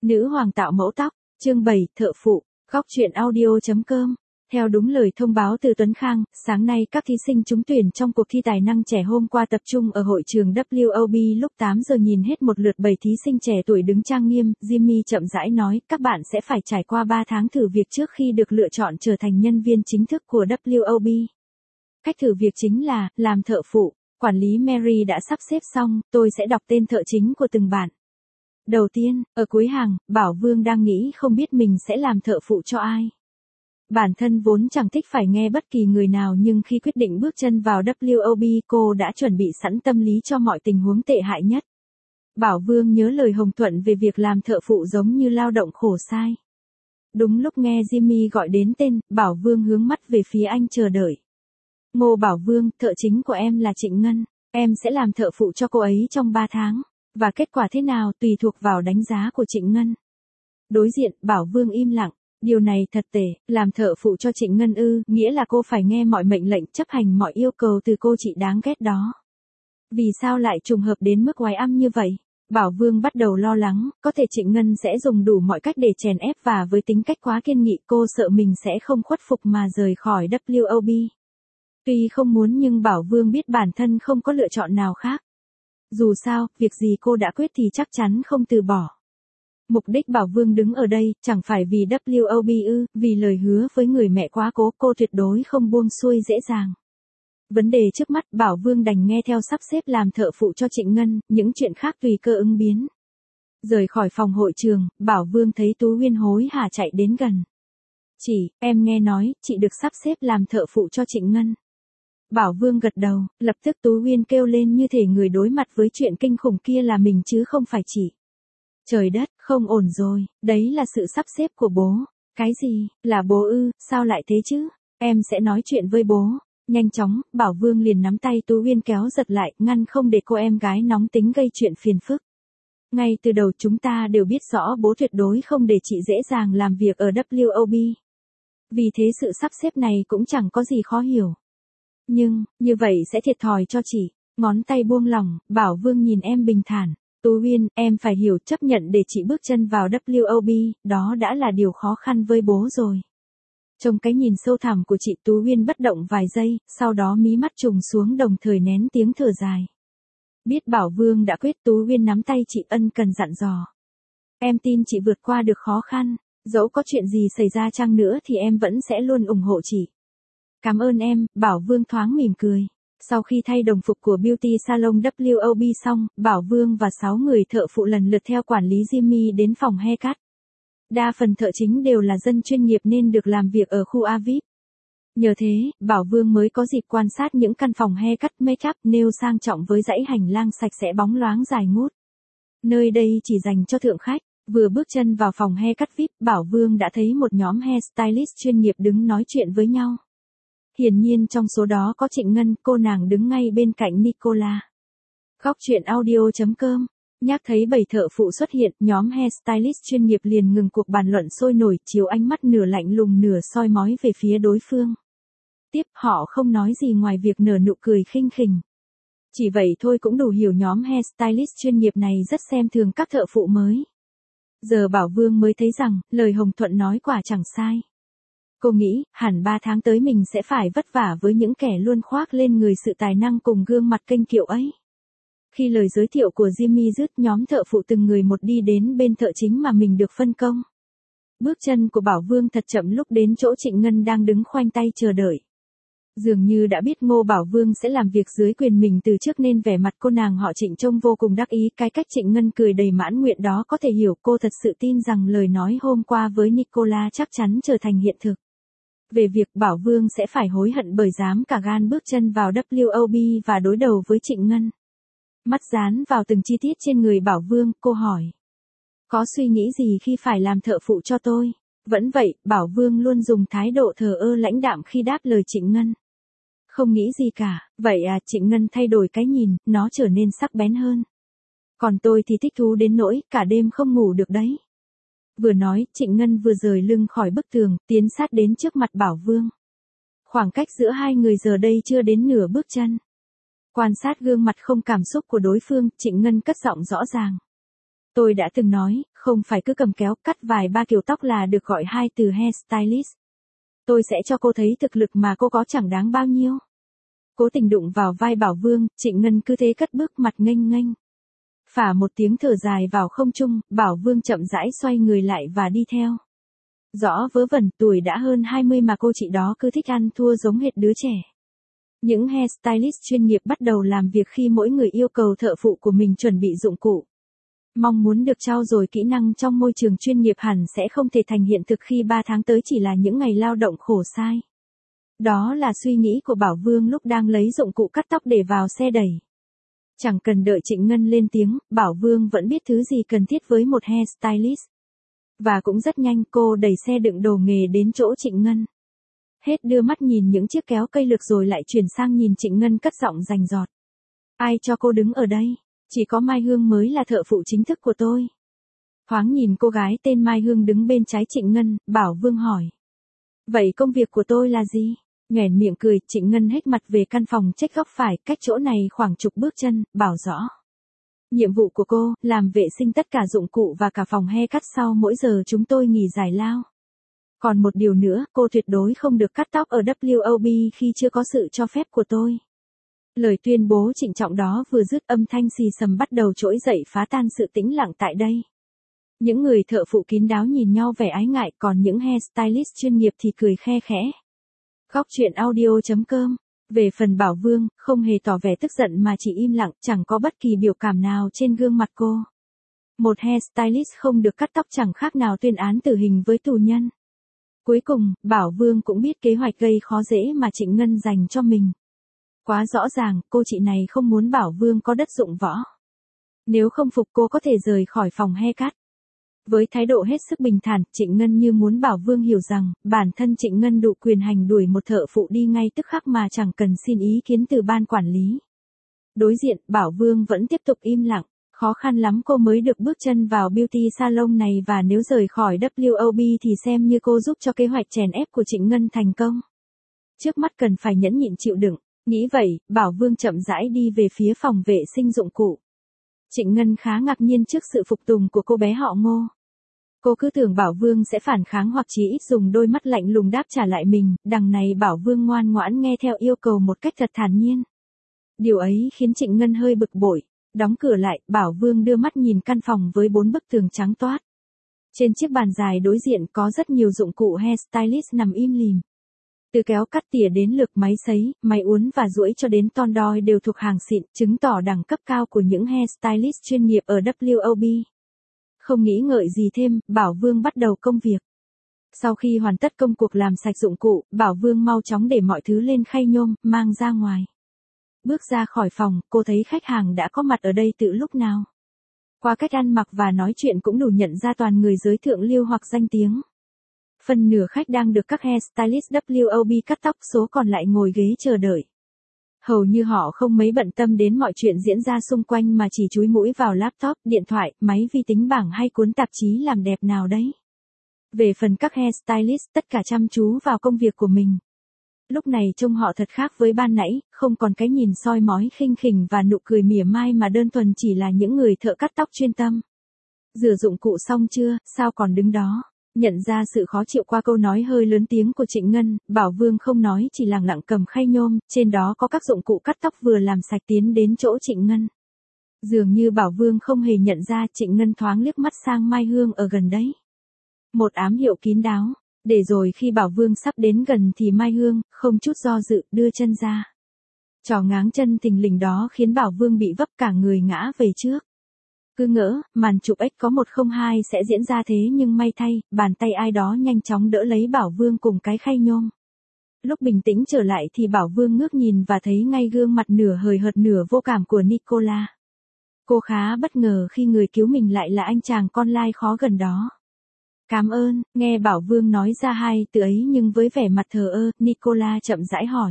Nữ hoàng tạo mẫu tóc, chương 7, thợ phụ, góc truyện audio.com. Theo đúng lời thông báo từ Tuấn Khang, sáng nay các thí sinh trúng tuyển trong cuộc thi tài năng trẻ hôm qua tập trung ở hội trường WOB lúc 8 giờ nhìn hết một lượt 7 thí sinh trẻ tuổi đứng trang nghiêm, Jimmy chậm rãi nói, các bạn sẽ phải trải qua 3 tháng thử việc trước khi được lựa chọn trở thành nhân viên chính thức của WOB. Cách thử việc chính là, làm thợ phụ, quản lý Mary đã sắp xếp xong, tôi sẽ đọc tên thợ chính của từng bạn. Đầu tiên, ở cuối hàng, Bảo Vương đang nghĩ không biết mình sẽ làm thợ phụ cho ai. Bản thân vốn chẳng thích phải nghe bất kỳ người nào nhưng khi quyết định bước chân vào WOB cô đã chuẩn bị sẵn tâm lý cho mọi tình huống tệ hại nhất. Bảo Vương nhớ lời Hồng Thuận về việc làm thợ phụ giống như lao động khổ sai. Đúng lúc nghe Jimmy gọi đến tên, Bảo Vương hướng mắt về phía anh chờ đợi. Ngô Bảo Vương, thợ chính của em là Trịnh Ngân, em sẽ làm thợ phụ cho cô ấy trong 3 tháng. Và kết quả thế nào tùy thuộc vào đánh giá của Trịnh Ngân. Đối diện, Bảo Vương im lặng. Điều này thật tệ, làm thợ phụ cho Trịnh Ngân ư, nghĩa là cô phải nghe mọi mệnh lệnh, chấp hành mọi yêu cầu từ cô chị đáng ghét đó. Vì sao lại trùng hợp đến mức oái âm như vậy? Bảo Vương bắt đầu lo lắng, có thể Trịnh Ngân sẽ dùng đủ mọi cách để chèn ép và với tính cách quá kiên nghị cô sợ mình sẽ không khuất phục mà rời khỏi WOB. Tuy không muốn nhưng Bảo Vương biết bản thân không có lựa chọn nào khác. Dù sao, việc gì cô đã quyết thì chắc chắn không từ bỏ. Mục đích Bảo Vương đứng ở đây, chẳng phải vì WOB ư, vì lời hứa với người mẹ quá cố, cô tuyệt đối không buông xuôi dễ dàng. Vấn đề trước mắt, Bảo Vương đành nghe theo sắp xếp làm thợ phụ cho Trịnh Ngân, những chuyện khác tùy cơ ứng biến. Rời khỏi phòng hội trường, Bảo Vương thấy Tú Huyên hối hả chạy đến gần. Chị, em nghe nói, chị được sắp xếp làm thợ phụ cho Trịnh Ngân. Bảo Vương gật đầu, lập tức Tú Huyên kêu lên như thể người đối mặt với chuyện kinh khủng kia là mình chứ không phải chị. Trời đất, không ổn rồi, đấy là sự sắp xếp của bố. Cái gì, là bố ư, sao lại thế chứ? Em sẽ nói chuyện với bố. Nhanh chóng, Bảo Vương liền nắm tay Tú Huyên kéo giật lại, ngăn không để cô em gái nóng tính gây chuyện phiền phức. Ngay từ đầu chúng ta đều biết rõ bố tuyệt đối không để chị dễ dàng làm việc ở WOB. Vì thế sự sắp xếp này cũng chẳng có gì khó hiểu. Nhưng, như vậy sẽ thiệt thòi cho chị. Ngón tay buông lỏng, Bảo Vương nhìn em bình thản. Tú Huyên, em phải hiểu chấp nhận để chị bước chân vào WOB, đó đã là điều khó khăn với bố rồi. Trong cái nhìn sâu thẳm của chị Tú Huyên bất động vài giây, sau đó mí mắt trùng xuống đồng thời nén tiếng thở dài. Biết Bảo Vương đã quyết Tú Huyên nắm tay chị ân cần dặn dò. Em tin chị vượt qua được khó khăn, dẫu có chuyện gì xảy ra chăng nữa thì em vẫn sẽ luôn ủng hộ chị. Cảm ơn em, Bảo Vương thoáng mỉm cười. Sau khi thay đồng phục của Beauty Salon WOB xong, Bảo Vương và 6 người thợ phụ lần lượt theo quản lý Jimmy đến phòng haircut. Đa phần thợ chính đều là dân chuyên nghiệp nên được làm việc ở khu A VIP. Nhờ thế, Bảo Vương mới có dịp quan sát những căn phòng haircut make-up nail sang trọng với dãy hành lang sạch sẽ bóng loáng dài ngút. Nơi đây chỉ dành cho thượng khách. Vừa bước chân vào phòng haircut VIP, Bảo Vương đã thấy một nhóm hairstylist chuyên nghiệp đứng nói chuyện với nhau. Hiển nhiên trong số đó có Trịnh Ngân, cô nàng đứng ngay bên cạnh Nicola. Góc truyện audio.com. Nhắc thấy 7 thợ phụ xuất hiện, nhóm hairstylist chuyên nghiệp liền ngừng cuộc bàn luận sôi nổi, chiếu ánh mắt nửa lạnh lùng nửa soi mói về phía đối phương. Tiếp, họ không nói gì ngoài việc nở nụ cười khinh khỉnh. Chỉ vậy thôi cũng đủ hiểu nhóm hairstylist chuyên nghiệp này rất xem thường các thợ phụ mới. Giờ Bảo Vương mới thấy rằng, lời Hồng Thuận nói quả chẳng sai. Cô nghĩ, hẳn 3 tháng tới mình sẽ phải vất vả với những kẻ luôn khoác lên người sự tài năng cùng gương mặt kênh kiệu ấy. Khi lời giới thiệu của Jimmy dứt, nhóm thợ phụ từng người một đi đến bên thợ chính mà mình được phân công. Bước chân của Bảo Vương thật chậm lúc đến chỗ Trịnh Ngân đang đứng khoanh tay chờ đợi. Dường như đã biết Ngô Bảo Vương sẽ làm việc dưới quyền mình từ trước nên vẻ mặt cô nàng họ Trịnh trông vô cùng đắc ý. Cái cách Trịnh Ngân cười đầy mãn nguyện đó có thể hiểu, cô thật sự tin rằng lời nói hôm qua với Nicola chắc chắn trở thành hiện thực. Về việc Bảo Vương sẽ phải hối hận bởi dám cả gan bước chân vào WOB và đối đầu với Trịnh Ngân. Mắt dán vào từng chi tiết trên người Bảo Vương, cô hỏi. Có suy nghĩ gì khi phải làm thợ phụ cho tôi? Vẫn vậy, Bảo Vương luôn dùng thái độ thờ ơ lãnh đạm khi đáp lời Trịnh Ngân. Không nghĩ gì cả, vậy à, Trịnh Ngân thay đổi cái nhìn, nó trở nên sắc bén hơn. Còn tôi thì thích thú đến nỗi, cả đêm không ngủ được đấy. Vừa nói, Trịnh Ngân vừa rời lưng khỏi bức tường, tiến sát đến trước mặt Bảo Vương. Khoảng cách giữa hai người giờ đây chưa đến nửa bước chân. Quan sát gương mặt không cảm xúc của đối phương, Trịnh Ngân cất giọng rõ ràng. Tôi đã từng nói, không phải cứ cầm kéo cắt vài ba kiểu tóc là được gọi hai từ hairstylist. Tôi sẽ cho cô thấy thực lực mà cô có chẳng đáng bao nhiêu. Cố tình đụng vào vai Bảo Vương, Trịnh Ngân cứ thế cất bước mặt nghênh nghênh. Phả một tiếng thở dài vào không trung, Bảo Vương chậm rãi xoay người lại và đi theo. Rõ vớ vẩn, tuổi đã hơn 20 mà cô chị đó cứ thích ăn thua giống hệt đứa trẻ. Những hairstylist chuyên nghiệp bắt đầu làm việc khi mỗi người yêu cầu thợ phụ của mình chuẩn bị dụng cụ. Mong muốn được trau dồi kỹ năng trong môi trường chuyên nghiệp hẳn sẽ không thể thành hiện thực khi 3 tháng tới chỉ là những ngày lao động khổ sai. Đó là suy nghĩ của Bảo Vương lúc đang lấy dụng cụ cắt tóc để vào xe đẩy. Chẳng cần đợi Trịnh Ngân lên tiếng, Bảo Vương vẫn biết thứ gì cần thiết với một hairstylist. Và cũng rất nhanh cô đẩy xe đựng đồ nghề đến chỗ Trịnh Ngân. Hết đưa mắt nhìn những chiếc kéo cây lược rồi lại chuyển sang nhìn Trịnh Ngân cất giọng rành rọt. Ai cho cô đứng ở đây? Chỉ có Mai Hương mới là thợ phụ chính thức của tôi. Thoáng nhìn cô gái tên Mai Hương đứng bên trái Trịnh Ngân, Bảo Vương hỏi. Vậy công việc của tôi là gì? Nhoẻn miệng cười, Trịnh Ngân hết mặt về căn phòng trách góc phải, cách chỗ này khoảng chục bước chân, bảo rõ. Nhiệm vụ của cô, làm vệ sinh tất cả dụng cụ và cả phòng haircut sau mỗi giờ chúng tôi nghỉ giải lao. Còn một điều nữa, cô tuyệt đối không được cắt tóc ở WOB khi chưa có sự cho phép của tôi. Lời tuyên bố trịnh trọng đó vừa dứt âm thanh xì xầm bắt đầu trỗi dậy phá tan sự tĩnh lặng tại đây. Những người thợ phụ kín đáo nhìn nhau vẻ ái ngại, còn những hairstylist chuyên nghiệp thì cười khe khẽ. Góc truyện audio.com. Về phần Bảo Vương, không hề tỏ vẻ tức giận mà chỉ im lặng, chẳng có bất kỳ biểu cảm nào trên gương mặt cô. Một hairstylist không được cắt tóc chẳng khác nào tuyên án tử hình với tù nhân. Cuối cùng, Bảo Vương cũng biết kế hoạch gây khó dễ mà Trịnh Ngân dành cho mình. Quá rõ ràng, cô chị này không muốn Bảo Vương có đất dụng võ. Nếu không phục cô có thể rời khỏi phòng haircut. Với thái độ hết sức bình thản, Trịnh Ngân như muốn Bảo Vương hiểu rằng, bản thân Trịnh Ngân đủ quyền hành đuổi một thợ phụ đi ngay tức khắc mà chẳng cần xin ý kiến từ ban quản lý. Đối diện, Bảo Vương vẫn tiếp tục im lặng, khó khăn lắm cô mới được bước chân vào beauty salon này và nếu rời khỏi WOB thì xem như cô giúp cho kế hoạch chèn ép của Trịnh Ngân thành công. Trước mắt cần phải nhẫn nhịn chịu đựng, nghĩ vậy, Bảo Vương chậm rãi đi về phía phòng vệ sinh dụng cụ. Trịnh Ngân khá ngạc nhiên trước sự phục tùng của cô bé họ Ngô. Cô cứ tưởng Bảo Vương sẽ phản kháng hoặc chỉ ít dùng đôi mắt lạnh lùng đáp trả lại mình, đằng này Bảo Vương ngoan ngoãn nghe theo yêu cầu một cách thật thản nhiên. Điều ấy khiến Trịnh Ngân hơi bực bội. Đóng cửa lại, Bảo Vương đưa mắt nhìn căn phòng với 4 bức tường trắng toát. Trên chiếc bàn dài đối diện có rất nhiều dụng cụ hairstylist nằm im lìm. Từ kéo cắt tỉa đến lược máy sấy, máy uốn và duỗi cho đến ton đoi đều thuộc hàng xịn, chứng tỏ đẳng cấp cao của những hairstylist chuyên nghiệp ở WOB. Không nghĩ ngợi gì thêm, Bảo Vương bắt đầu công việc. Sau khi hoàn tất công cuộc làm sạch dụng cụ, Bảo Vương mau chóng để mọi thứ lên khay nhôm, mang ra ngoài. Bước ra khỏi phòng, cô thấy khách hàng đã có mặt ở đây từ lúc nào. Qua cách ăn mặc và nói chuyện cũng đủ nhận ra toàn người giới thượng lưu hoặc danh tiếng. Phần nửa khách đang được các hairstylist WOB cắt tóc, số còn lại ngồi ghế chờ đợi. Hầu như họ không mấy bận tâm đến mọi chuyện diễn ra xung quanh mà chỉ chúi mũi vào laptop, điện thoại, máy vi tính bảng hay cuốn tạp chí làm đẹp nào đấy. Về phần các hairstylist, tất cả chăm chú vào công việc của mình. Lúc này trông họ thật khác với ban nãy, không còn cái nhìn soi mói khinh khỉnh và nụ cười mỉa mai mà đơn thuần chỉ là những người thợ cắt tóc chuyên tâm. Rửa dụng cụ xong chưa, sao còn đứng đó? Nhận ra sự khó chịu qua câu nói hơi lớn tiếng của Trịnh Ngân, Bảo Vương không nói chỉ lẳng lặng cầm khay nhôm, trên đó có các dụng cụ cắt tóc vừa làm sạch tiến đến chỗ Trịnh Ngân. Dường như Bảo Vương không hề nhận ra, Trịnh Ngân thoáng liếc mắt sang Mai Hương ở gần đấy. Một ám hiệu kín đáo, để rồi khi Bảo Vương sắp đến gần thì Mai Hương, không chút do dự, đưa chân ra. Trò ngáng chân thình lình đó khiến Bảo Vương bị vấp cả người ngã về trước. Cứ ngỡ, màn chụp X0102 sẽ diễn ra thế nhưng may thay, bàn tay ai đó nhanh chóng đỡ lấy Bảo Vương cùng cái khay nhôm. Lúc bình tĩnh trở lại thì Bảo Vương ngước nhìn và thấy ngay gương mặt nửa hời hợt nửa vô cảm của Nicola. Cô khá bất ngờ khi người cứu mình lại là anh chàng con lai khó gần đó. Cảm ơn, nghe Bảo Vương nói ra hai từ ấy nhưng với vẻ mặt thờ ơ, Nicola chậm rãi hỏi.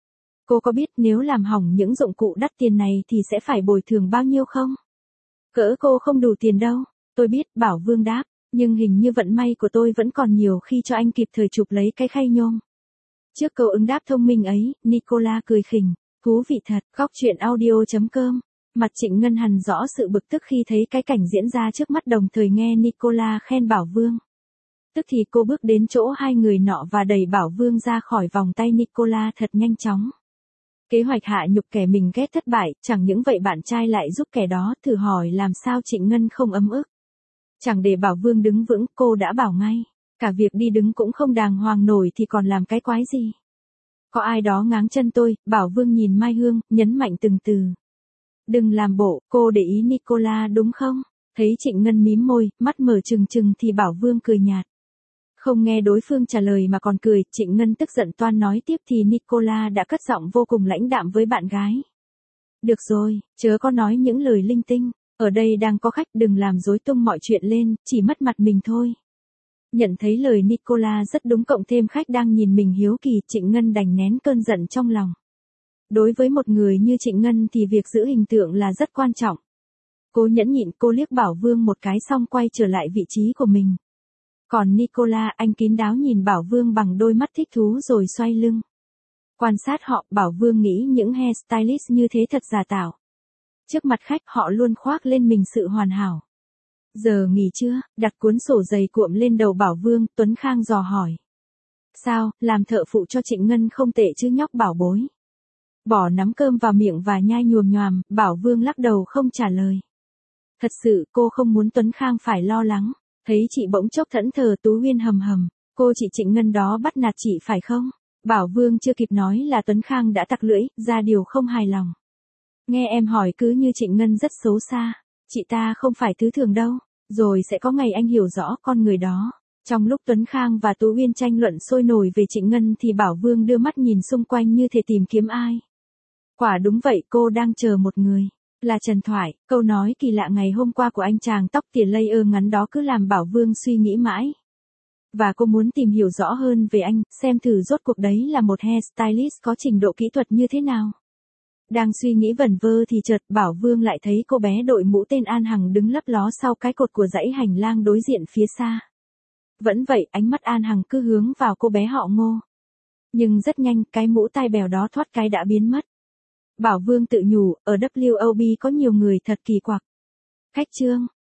Cô có biết nếu làm hỏng những dụng cụ đắt tiền này thì sẽ phải bồi thường bao nhiêu không? Cỡ cô không đủ tiền đâu, tôi biết, Bảo Vương đáp, nhưng hình như vận may của tôi vẫn còn nhiều khi cho anh kịp thời chụp lấy cái khay nhôm. Trước câu ứng đáp thông minh ấy, Nicola cười khỉnh, thú vị thật, góc truyện audio.com. Mặt Trịnh Ngân hằn rõ sự bực tức khi thấy cái cảnh diễn ra trước mắt, đồng thời nghe Nicola khen Bảo Vương. Tức thì cô bước đến chỗ hai người nọ và đẩy Bảo Vương ra khỏi vòng tay Nicola thật nhanh chóng. Kế hoạch hạ nhục kẻ mình ghét thất bại, chẳng những vậy bạn trai lại giúp kẻ đó. Thử hỏi làm sao Trịnh Ngân không ấm ức. Chẳng để Bảo Vương đứng vững, cô đã bảo ngay. Cả việc đi đứng cũng không đàng hoàng nổi thì còn làm cái quái gì. Có ai đó ngáng chân tôi. Bảo Vương nhìn Mai Hương, nhấn mạnh từng từ. Đừng làm bộ, cô để ý Nicola đúng không? Thấy Trịnh Ngân mím môi, mắt mở trừng trừng thì Bảo Vương cười nhạt. Không nghe đối phương trả lời mà còn cười, Trịnh Ngân tức giận toan nói tiếp thì Nicola đã cất giọng vô cùng lãnh đạm với bạn gái. Được rồi, chớ có nói những lời linh tinh, ở đây đang có khách, đừng làm rối tung mọi chuyện lên, chỉ mất mặt mình thôi. Nhận thấy lời Nicola rất đúng, cộng thêm khách đang nhìn mình hiếu kỳ, Trịnh Ngân đành nén cơn giận trong lòng. Đối với một người như Trịnh Ngân thì việc giữ hình tượng là rất quan trọng. Cô nhẫn nhịn, cô liếc Bảo Vương một cái xong quay trở lại vị trí của mình. Còn Nicola, anh kín đáo nhìn Bảo Vương bằng đôi mắt thích thú rồi xoay lưng. Quan sát họ, Bảo Vương nghĩ những hairstylist như thế thật giả tạo. Trước mặt khách họ luôn khoác lên mình sự hoàn hảo. Giờ nghỉ chưa? Đặt cuốn sổ dày cuộm lên đầu Bảo Vương, Tuấn Khang dò hỏi. Sao, làm thợ phụ cho Trịnh Ngân không tệ chứ nhóc bảo bối. Bỏ nắm cơm vào miệng và nhai nhoàm nhoàm, Bảo Vương lắc đầu không trả lời. Thật sự cô không muốn Tuấn Khang phải lo lắng. Thấy chị bỗng chốc thẫn thờ, Tú Huyên hầm hầm. Cô chị Trịnh Ngân đó bắt nạt chị phải không? Bảo Vương chưa kịp nói là Tuấn Khang đã tặc lưỡi, ra điều không hài lòng. Nghe em hỏi cứ như Trịnh Ngân rất xấu xa. Chị ta không phải thứ thường đâu. Rồi sẽ có ngày anh hiểu rõ con người đó. Trong lúc Tuấn Khang và Tú Huyên tranh luận sôi nổi về Trịnh Ngân thì Bảo Vương đưa mắt nhìn xung quanh như thể tìm kiếm ai. Quả đúng vậy, cô đang chờ một người. Là Trần Thoại. Câu nói kỳ lạ ngày hôm qua của anh chàng tóc tỉa layer ngắn đó cứ làm Bảo Vương suy nghĩ mãi. Và cô muốn tìm hiểu rõ hơn về anh, xem thử rốt cuộc đấy là một hairstylist có trình độ kỹ thuật như thế nào. Đang suy nghĩ vẩn vơ thì chợt Bảo Vương lại thấy cô bé đội mũ tên An Hằng đứng lấp ló sau cái cột của dãy hành lang đối diện phía xa. Vẫn vậy, ánh mắt An Hằng cứ hướng vào cô bé họ Ngô. Nhưng rất nhanh, cái mũ tai bèo đó thoát cái đã biến mất. Bảo Vương tự nhủ, ở WOB có nhiều người thật kỳ quặc. Khách Trương,